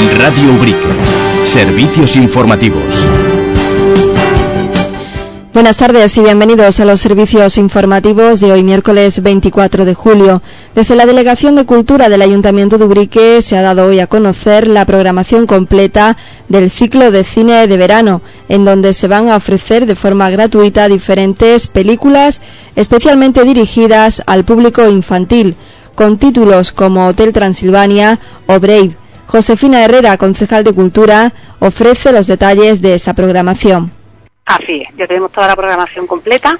Radio Ubrique. Servicios informativos. Buenas tardes y bienvenidos a los servicios informativos de hoy, miércoles 24 de julio. Desde la Delegación de Cultura del Ayuntamiento de Ubrique se ha dado hoy a conocer la programación completa del ciclo de cine de verano, en donde se van a ofrecer de forma gratuita diferentes películas especialmente dirigidas al público infantil, con títulos como Hotel Transilvania o Brave. Josefina Herrera, concejal de Cultura, ofrece los detalles de esa programación. Así es, ya tenemos toda la programación completa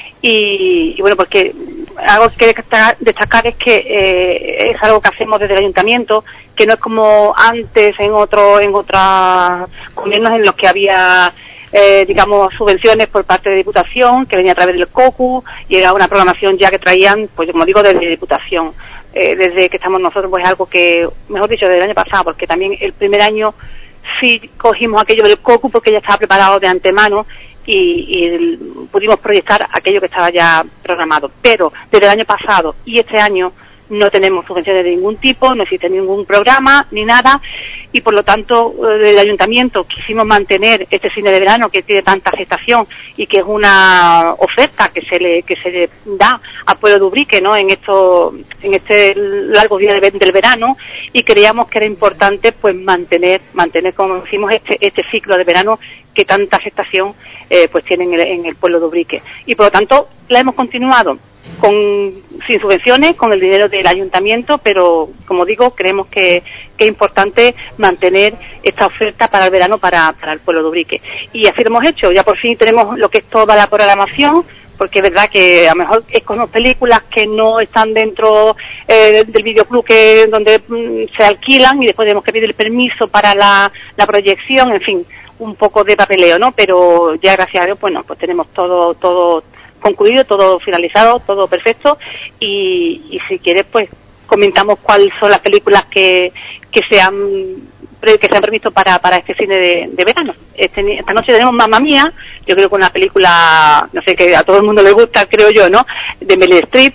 y bueno, porque algo que destacar es que es algo que hacemos desde el ayuntamiento, que no es como antes en otros gobiernos en los que había digamos subvenciones por parte de Diputación, que venía a través del COCU, y era una programación ya que traían, pues como digo, desde Diputación. Desde que estamos nosotros, pues algo que, mejor dicho, desde el año pasado, porque también el primer año sí cogimos aquello del COCU porque ya estaba preparado de antemano y pudimos proyectar aquello que estaba ya programado. Pero desde el año pasado y este año no tenemos subvenciones de ningún tipo, no existe ningún programa ni nada, y por lo tanto desde el ayuntamiento quisimos mantener este cine de verano que tiene tanta aceptación y que es una oferta que se le da al pueblo de Ubrique, ¿no? en este largo día del verano, y creíamos que era importante pues mantener como decimos este ciclo de verano que tanta aceptación pues tiene en el pueblo de Ubrique, y por lo tanto la hemos continuado sin subvenciones, con el dinero del ayuntamiento, pero como digo, creemos que es importante mantener esta oferta para el verano para el pueblo de Ubrique. Y así lo hemos hecho, ya por fin tenemos lo que es toda la programación, porque es verdad que a lo mejor es con películas que no están dentro del videoclub donde se alquilan y después tenemos que pedir el permiso para la proyección, en fin, un poco de papeleo, ¿no? Pero ya gracias a Dios, bueno, pues tenemos todo concluido, todo finalizado, todo perfecto, y si quieres pues comentamos cuáles son las películas que se han previsto para este cine de verano. Esta noche tenemos Mamma Mía, yo creo que una película, no sé, que a todo el mundo le gusta, creo yo, ¿no?, de Meryl Streep,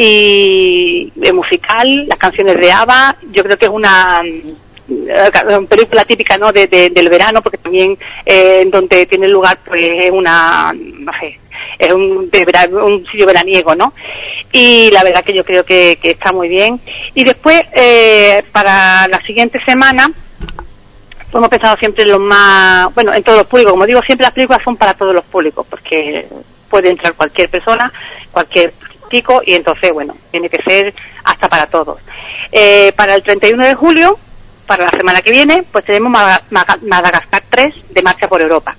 y el musical, las canciones de ABBA. Yo creo que es una película típica, ¿no?, del verano, porque también donde tiene lugar pues es una, no sé, es un sitio veraniego, ¿no? Y la verdad que yo creo que está muy bien. Y después, para la siguiente semana, pues hemos pensado siempre en en todos los públicos. Como digo, siempre las películas son para todos los públicos, porque puede entrar cualquier persona, cualquier chico, y entonces, bueno, tiene que ser hasta para todos. Para el 31 de julio, para la semana que viene, pues tenemos Madagascar 3 de Marcha por Europa.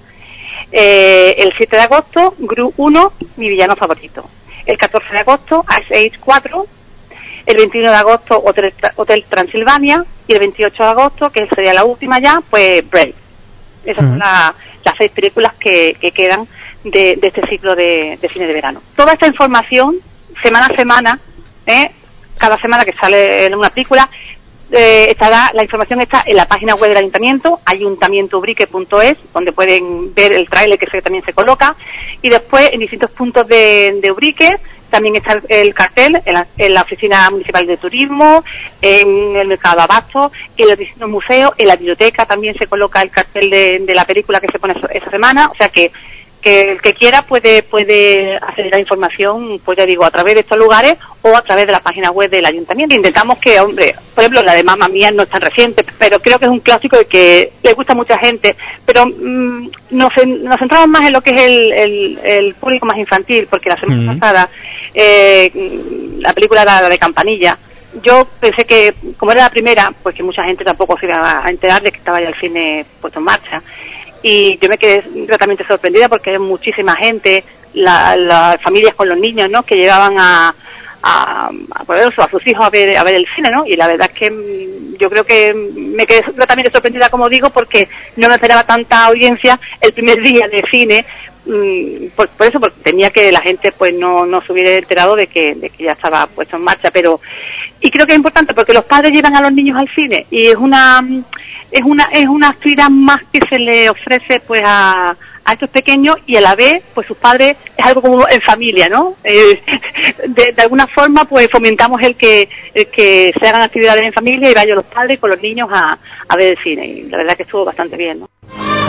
El 7 de agosto, Gru 1, mi villano favorito. El 14 de agosto, Ice Age 4. El 21 de agosto, Hotel Transilvania. Y el 28 de agosto, que sería la última ya, pues Brave. Esas son las 6 películas que quedan de este ciclo de cine de verano. Toda esta información, semana a semana, cada semana que sale una película, la información está en la página web del ayuntamiento, ayuntamientoubrique.es, donde pueden ver el tráiler que también se coloca, y después en distintos puntos de Ubrique también está el cartel en la oficina municipal de turismo, en el mercado de abastos, en los distintos museos, en la biblioteca también se coloca el cartel de la película que se pone esa semana. O sea que el que quiera puede acceder a la información, pues ya digo, a través de estos lugares o a través de la página web del ayuntamiento. Intentamos que, hombre, por ejemplo, la de Mamma Mía no es tan reciente, pero creo que es un clásico de que le gusta a mucha gente, pero nos centramos más en lo que es el público más infantil, porque la semana pasada la película era la de Campanilla. Yo pensé que, como era la primera, pues que mucha gente tampoco se iba a enterar de que estaba ya el cine puesto en marcha. Y yo me quedé gratamente sorprendida porque hay muchísima gente, las familias con los niños, ¿no?, que llevaban a sus hijos a ver el cine, ¿no? Y la verdad es que yo creo que me quedé gratamente sorprendida, como digo, porque no me esperaba tanta audiencia el primer día de cine, por eso, porque tenía que la gente pues no se hubiera enterado de que ya estaba puesto en marcha. Pero y creo que es importante porque los padres llevan a los niños al cine y es una actividad más que se le ofrece pues a a estos pequeños, y a la vez, pues sus padres es algo como en familia, ¿no? De alguna forma, pues fomentamos el que se hagan actividades en familia y vayan los padres con los niños a ver el cine, y la verdad que estuvo bastante bien, ¿no?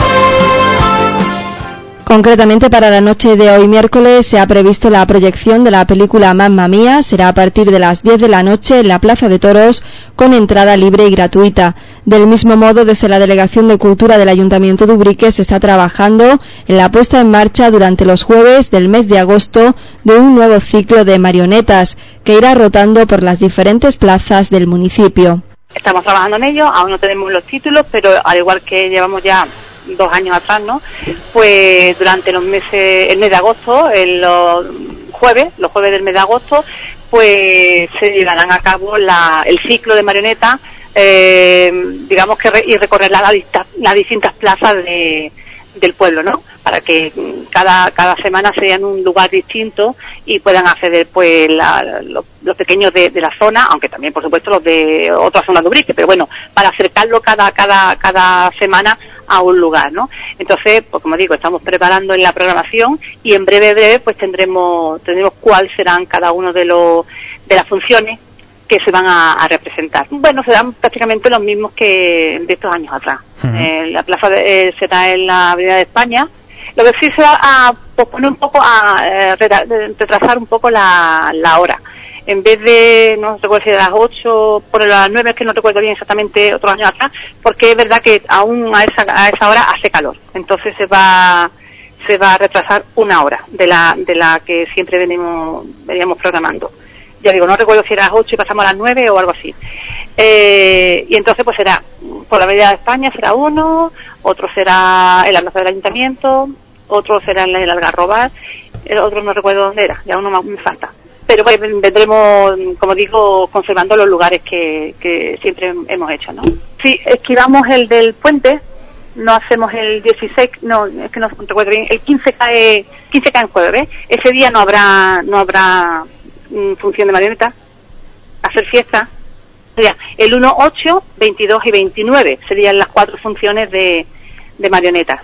Concretamente, para la noche de hoy miércoles se ha previsto la proyección de la película Mamma Mía. Será a partir de las 10 de la noche en la Plaza de Toros, con entrada libre y gratuita. Del mismo modo, desde la Delegación de Cultura del Ayuntamiento de Ubrique se está trabajando en la puesta en marcha durante los jueves del mes de agosto de un nuevo ciclo de marionetas que irá rotando por las diferentes plazas del municipio. Estamos trabajando en ello, aún no tenemos los títulos, pero al igual que llevamos ya 2 años atrás, ¿no? Pues durante el mes de agosto, los jueves del mes de agosto, pues se llevarán a cabo el ciclo de marionetas, digamos que y recorrer las distintas plazas del pueblo, ¿no? Para que cada semana sea en un lugar distinto y puedan acceder pues los pequeños de la zona, aunque también por supuesto los de otras zonas de Ubrique, pero bueno, para acercarlo cada semana a un lugar, ¿no? Entonces, pues como digo, estamos preparando en la programación y en breve pues tendremos cuáles serán cada uno de las funciones que se van a representar. Bueno, serán prácticamente los mismos que de estos años atrás. La plaza será en la Avenida de España. Lo que sí se va a posponer un poco, a retrasar un poco la hora. En vez de, no recuerdo si a las 8, por las 9, es que no recuerdo bien exactamente otros años atrás, porque es verdad que aún a esa hora hace calor. Entonces se va a retrasar 1 hora de la que siempre veníamos programando. Ya digo, no recuerdo si era las 8 y pasamos a las 9 o algo así. Y entonces pues será, por la Avenida de España será uno, otro será en la plaza del Ayuntamiento, otro será en el Algarrobal, el otro no recuerdo dónde era, ya uno me falta. Pero pues vendremos, como digo, conservando los lugares que siempre hemos hecho, ¿no? Sí, esquivamos el del puente, no hacemos el 16, no, es que no recuerdo bien, el 15 cae en jueves, ese día no habrá función de marionetas, hacer fiesta. Sería el 1, 8, 22 y 29 serían las 4 funciones de marionetas.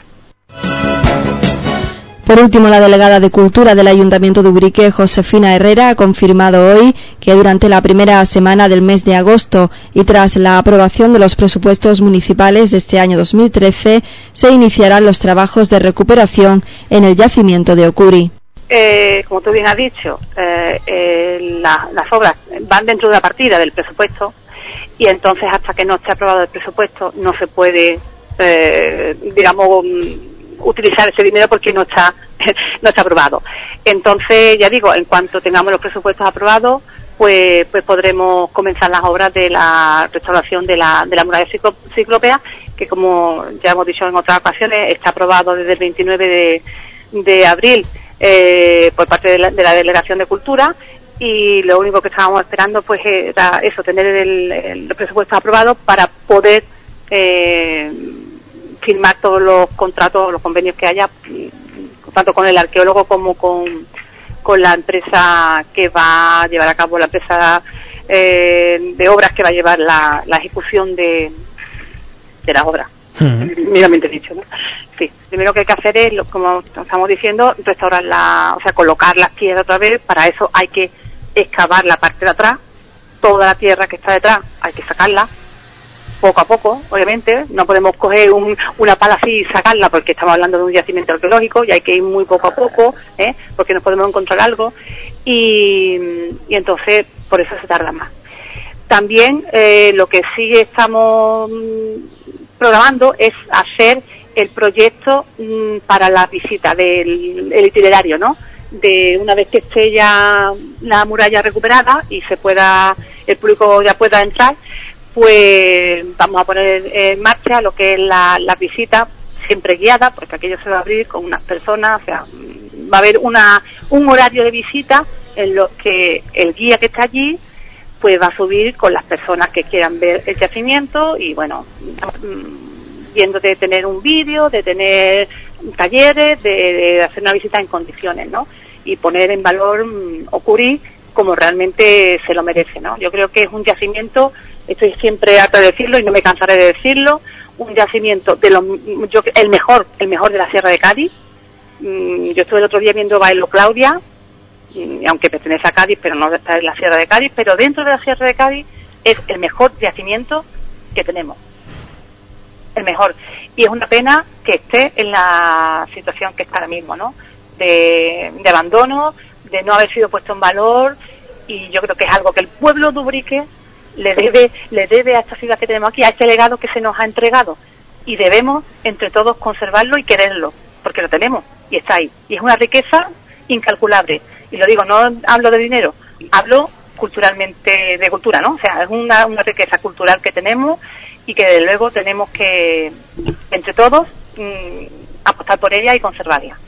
Por último, la delegada de Cultura del Ayuntamiento de Ubrique, Josefina Herrera, ha confirmado hoy que durante la primera semana del mes de agosto y tras la aprobación de los presupuestos municipales de este año 2013, se iniciarán los trabajos de recuperación en el yacimiento de Ocuri. Como tú bien has dicho, las obras van dentro de la partida del presupuesto, y entonces hasta que no esté aprobado el presupuesto no se puede, digamos, utilizar ese dinero porque no está aprobado. Entonces, ya digo, en cuanto tengamos los presupuestos aprobados, pues podremos comenzar las obras de la restauración de la muralla ciclópea, que como ya hemos dicho en otras ocasiones, está aprobado desde el 29 de abril por parte de la Delegación de Cultura, y lo único que estábamos esperando pues era eso, tener el presupuesto aprobado para poder firmar todos los contratos, los convenios que haya, tanto con el arqueólogo como con la empresa que va a llevar a cabo, la empresa de obras que va a llevar la ejecución de la obra. Míramente dicho, ¿no? Sí, primero que hay que hacer es, como estamos diciendo, restaurar colocar las piedras otra vez. Para eso hay que excavar la parte de atrás, toda la tierra que está detrás hay que sacarla poco a poco, obviamente. No podemos coger una pala así y sacarla porque estamos hablando de un yacimiento arqueológico y hay que ir muy poco a poco, porque nos podemos encontrar algo, y entonces por eso se tarda más. También lo que sí estamos programando es hacer el proyecto para la visita del itinerario, ¿no? De una vez que esté ya la muralla recuperada y el público ya pueda entrar, pues vamos a poner en marcha lo que es la visita, siempre guiada, porque aquello se va a abrir con unas personas, o sea, va a haber un horario de visita en lo que el guía que está allí pues va a subir con las personas que quieran ver el yacimiento, y bueno, viendo de tener un vídeo, de tener talleres, de hacer una visita en condiciones, ¿no? Y poner en valor Ocuri como realmente se lo merece, ¿no? Yo creo que es un yacimiento, estoy siempre harta de decirlo y no me cansaré de decirlo, un yacimiento el mejor de la Sierra de Cádiz, Yo estuve el otro día viendo Bailo Claudia, aunque pertenece a Cádiz, pero no está en la Sierra de Cádiz, pero dentro de la Sierra de Cádiz es el mejor yacimiento que tenemos. El mejor. Y es una pena que esté en la situación que está ahora mismo, ¿no? De abandono, de no haber sido puesto en valor, y yo creo que es algo que el pueblo de Ubrique le debe a esta ciudad que tenemos aquí, a este legado que se nos ha entregado, y debemos entre todos conservarlo y quererlo, porque lo tenemos y está ahí, y es una riqueza incalculable. Y lo digo, no hablo de dinero, hablo culturalmente, de cultura, ¿no? O sea, es una riqueza cultural que tenemos y que desde luego tenemos que, entre todos, apostar por ella y conservarla.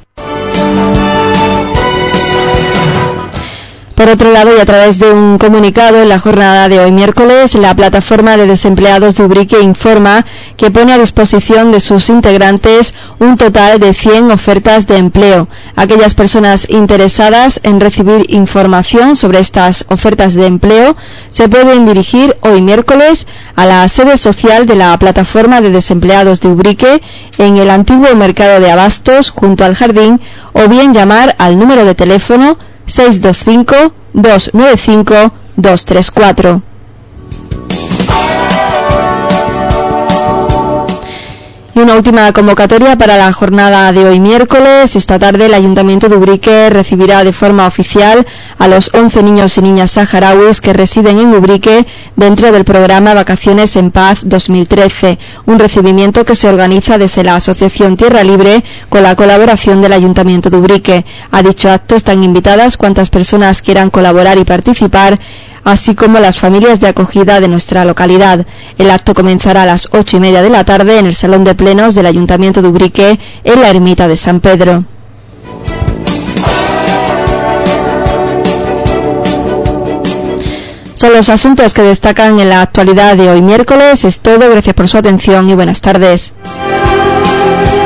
Por otro lado, y a través de un comunicado en la jornada de hoy miércoles, la plataforma de desempleados de Ubrique informa que pone a disposición de sus integrantes un total de 100 ofertas de empleo. Aquellas personas interesadas en recibir información sobre estas ofertas de empleo se pueden dirigir hoy miércoles a la sede social de la plataforma de desempleados de Ubrique en el antiguo mercado de abastos junto al jardín, o bien llamar al número de teléfono 625-295-234. Y una última convocatoria para la jornada de hoy miércoles. Esta tarde el Ayuntamiento de Ubrique recibirá de forma oficial a los 11 niños y niñas saharauis que residen en Ubrique dentro del programa Vacaciones en Paz 2013, un recibimiento que se organiza desde la Asociación Tierra Libre con la colaboración del Ayuntamiento de Ubrique. A dicho acto están invitadas cuantas personas quieran colaborar y participar, así como las familias de acogida de nuestra localidad. El acto comenzará a las 8:30 de la tarde en el Salón de Plenos del Ayuntamiento de Ubrique, en la Ermita de San Pedro. Son los asuntos que destacan en la actualidad de hoy miércoles. Es todo, gracias por su atención y buenas tardes.